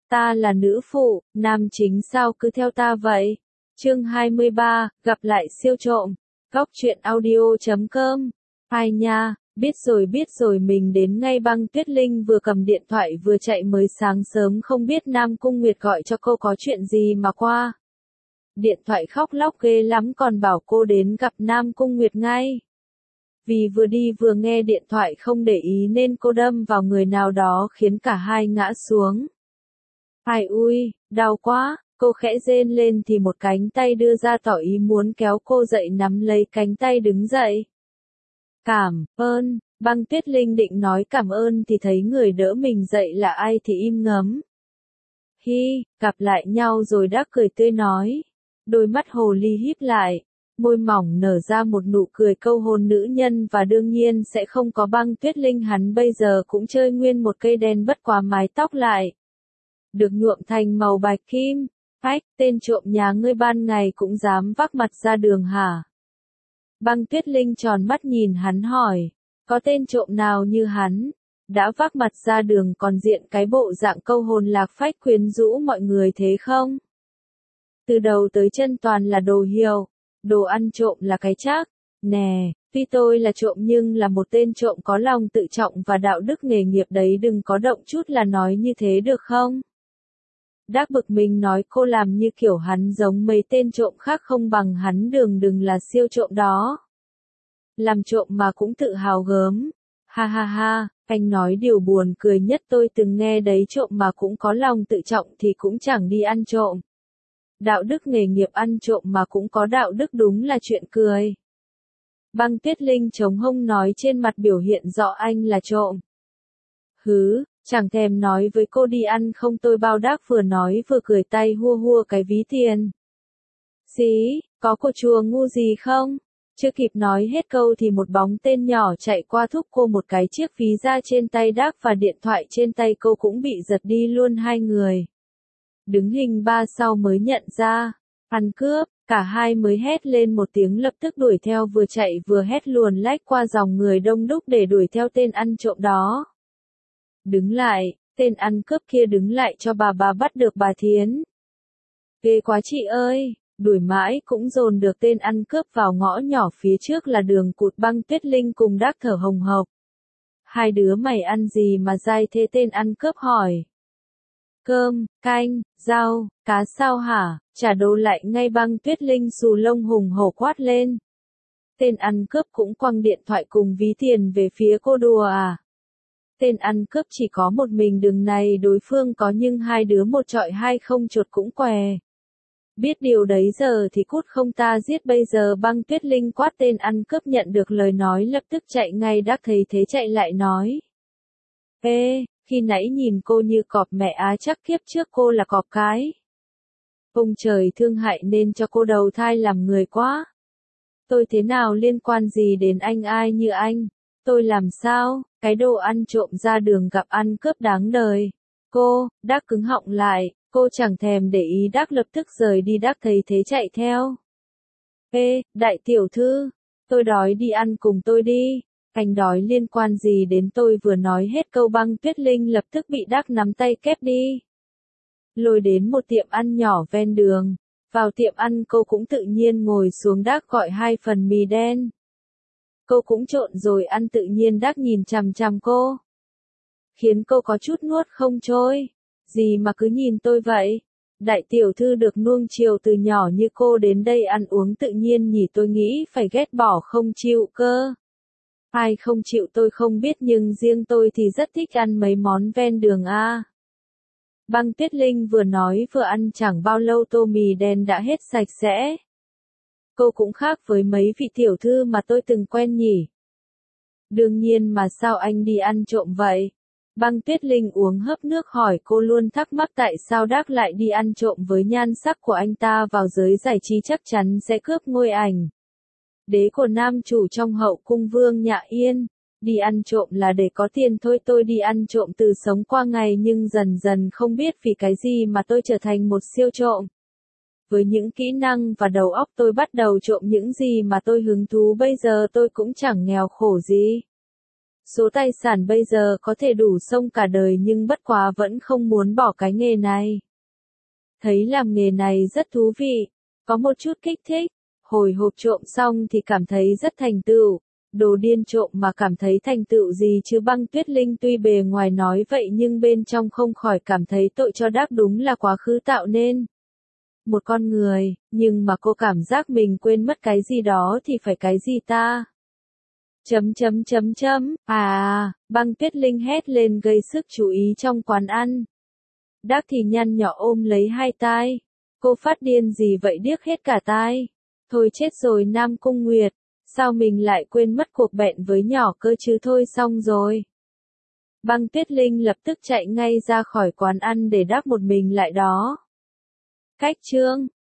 Ta là nữ phụ, nam chính sao cứ theo ta vậy? Chương 23, gặp lại siêu trộm. Góc truyện audio.com. Ai nha, biết rồi mình đến ngay. Băng Tuyết Linh vừa cầm điện thoại vừa chạy mới sáng sớm, không biết Nam Cung Nguyệt gọi cho cô có chuyện gì mà qua. Điện thoại khóc lóc ghê lắm, còn bảo cô đến gặp Nam Cung Nguyệt ngay. Vì vừa đi vừa nghe điện thoại không để ý nên cô đâm vào người nào đó khiến cả hai ngã xuống. Ai ui, đau quá, cô khẽ rên lên thì một cánh tay đưa ra tỏ ý muốn kéo cô dậy, nắm lấy cánh tay đứng dậy. Cảm ơn, Băng Tuyết Linh định nói cảm ơn thì thấy người đỡ mình dậy là ai thì im ngấm. Hi, gặp lại nhau rồi. Đã cười tươi nói. Đôi mắt hồ ly híp lại, môi mỏng nở ra một nụ cười câu hôn nữ nhân, và đương nhiên sẽ không có Băng Tuyết Linh, hắn bây giờ cũng chơi nguyên một cây đen, bất quá mái tóc lại được nhuộm thành màu bạch kim. Ách, tên trộm nhà ngươi ban ngày cũng dám vác mặt ra đường hả? Băng Tuyết Linh tròn mắt nhìn hắn hỏi, có tên trộm nào như hắn, đã vác mặt ra đường còn diện cái bộ dạng câu hồn lạc phách quyến rũ mọi người thế không? Từ đầu tới chân toàn là đồ hiệu, đồ ăn trộm là cái chắc. Nè, tuy tôi là trộm nhưng là một tên trộm có lòng tự trọng và đạo đức nghề nghiệp đấy, đừng có động chút là nói như thế được không? Đắc bực mình nói cô làm như kiểu hắn giống mấy tên trộm khác không bằng hắn, đừng là siêu trộm đó. Làm trộm mà cũng tự hào gớm. Ha ha ha, anh nói điều buồn cười nhất tôi từng nghe đấy, trộm mà cũng có lòng tự trọng thì cũng chẳng đi ăn trộm. Đạo đức nghề nghiệp ăn trộm mà cũng có đạo đức đúng là chuyện cười. Băng Tuyết Linh chống hông nói, trên mặt biểu hiện rõ anh là trộm. Hứ, chẳng thèm nói với cô đi ăn không tôi bao. Đác vừa nói vừa cười tay hua hua cái ví tiền. Xí, có cô chùa ngu gì không? Chưa kịp nói hết câu thì một bóng tên nhỏ chạy qua thúc cô một cái chiếc ví ra trên tay Đác, và điện thoại trên tay cô cũng bị giật đi luôn. Hai người đứng hình ba sau mới nhận ra, ăn cướp, cả hai mới hét lên một tiếng lập tức đuổi theo, vừa chạy vừa hét luồn lách qua dòng người đông đúc để đuổi theo tên ăn trộm đó. Đứng lại, tên ăn cướp kia đứng lại cho bà bắt được bà Thiến. Ghê quá chị ơi, đuổi mãi cũng dồn được tên ăn cướp vào ngõ nhỏ phía trước là đường cụt. Băng Tuyết Linh cùng Đác thở hồng hộc. Hai đứa mày ăn gì mà dai thế? Tên ăn cướp hỏi. Cơm, canh, rau, cá sao hả? Trả đồ lại ngay. Băng Tuyết Linh xù lông hùng hổ quát lên. Tên ăn cướp cũng quăng điện thoại cùng ví tiền về phía cô. Đùa à? Tên ăn cướp chỉ có một mình đường này đối phương có, nhưng hai đứa một trọi hai không chuột cũng què. Biết điều đấy giờ thì cút không ta giết bây giờ. Băng Tuyết Linh quát. Tên ăn cướp nhận được lời nói lập tức chạy ngay. Đác thấy thế chạy lại nói. Ê, khi nãy nhìn cô như cọp, mẹ á chắc kiếp trước cô là cọp cái. Ông trời thương hại nên cho cô đầu thai làm người quá. Tôi thế nào liên quan gì đến anh? Ai như anh? Tôi làm sao? Cái đồ ăn trộm ra đường gặp ăn cướp đáng đời. Cô, Đác cứng họng lại, cô chẳng thèm để ý. Đác lập tức rời đi. Đác thấy thế chạy theo. Ê, đại tiểu thư, tôi đói, đi ăn cùng tôi đi. Anh đói liên quan gì đến tôi? Vừa nói hết câu Băng Tuyết Linh lập tức bị Đác nắm tay kép đi. Lôi đến một tiệm ăn nhỏ ven đường. Vào tiệm ăn cô cũng tự nhiên ngồi xuống. Đác gọi 2 phần mì đen. Cô cũng trộn rồi ăn. Tự nhiên Đác nhìn chằm chằm cô, khiến cô có chút nuốt không trôi. Gì mà cứ nhìn tôi vậy? Đại tiểu thư được nuông chiều từ nhỏ như cô đến đây ăn uống tự nhiên nhỉ? Tôi nghĩ phải ghét bỏ không chịu cơ. Ai không chịu tôi không biết, nhưng riêng tôi thì rất thích ăn mấy món ven đường a. Băng Tuyết Linh vừa nói vừa ăn, chẳng bao lâu tô mì đen đã hết sạch sẽ. Cô cũng khác với mấy vị tiểu thư mà tôi từng quen nhỉ. Đương nhiên mà, sao anh đi ăn trộm vậy? Băng Tuyết Linh uống hớp nước hỏi. Cô luôn thắc mắc tại sao Đác lại đi ăn trộm, với nhan sắc của anh ta vào giới giải trí chắc chắn sẽ cướp ngôi ảnh đế của nam chủ trong hậu cung Vương Nhạ Yên. Đi ăn trộm là để có tiền thôi. Tôi đi ăn trộm từ sống qua ngày, nhưng dần dần không biết vì cái gì mà tôi trở thành một siêu trộm. Với những kỹ năng và đầu óc tôi bắt đầu trộm những gì mà tôi hứng thú. Bây giờ tôi cũng chẳng nghèo khổ gì. Số tài sản bây giờ có thể đủ xông cả đời nhưng bất quá vẫn không muốn bỏ cái nghề này. Thấy làm nghề này rất thú vị, có một chút kích thích, hồi hộp trộm xong thì cảm thấy rất thành tựu. Đồ điên trộm mà cảm thấy thành tựu gì chứ. Băng Tuyết Linh tuy bề ngoài nói vậy nhưng bên trong không khỏi cảm thấy tội cho đáp, đúng là quá khứ tạo nên một con người, nhưng mà cô cảm giác mình quên mất cái gì đó thì phải cái gì ta? Băng Tuyết Linh hét lên gây sức chú ý trong quán ăn. Đáp thì nhăn nhọ ôm lấy hai tai. Cô phát điên gì vậy, điếc hết cả tai. Thôi chết rồi Nam Cung Nguyệt, sao mình lại quên mất cuộc bẹn với nhỏ cơ chứ. Thôi xong rồi. Băng Tuyết Linh lập tức chạy ngay ra khỏi quán ăn để Đáp một mình lại đó. Cách chương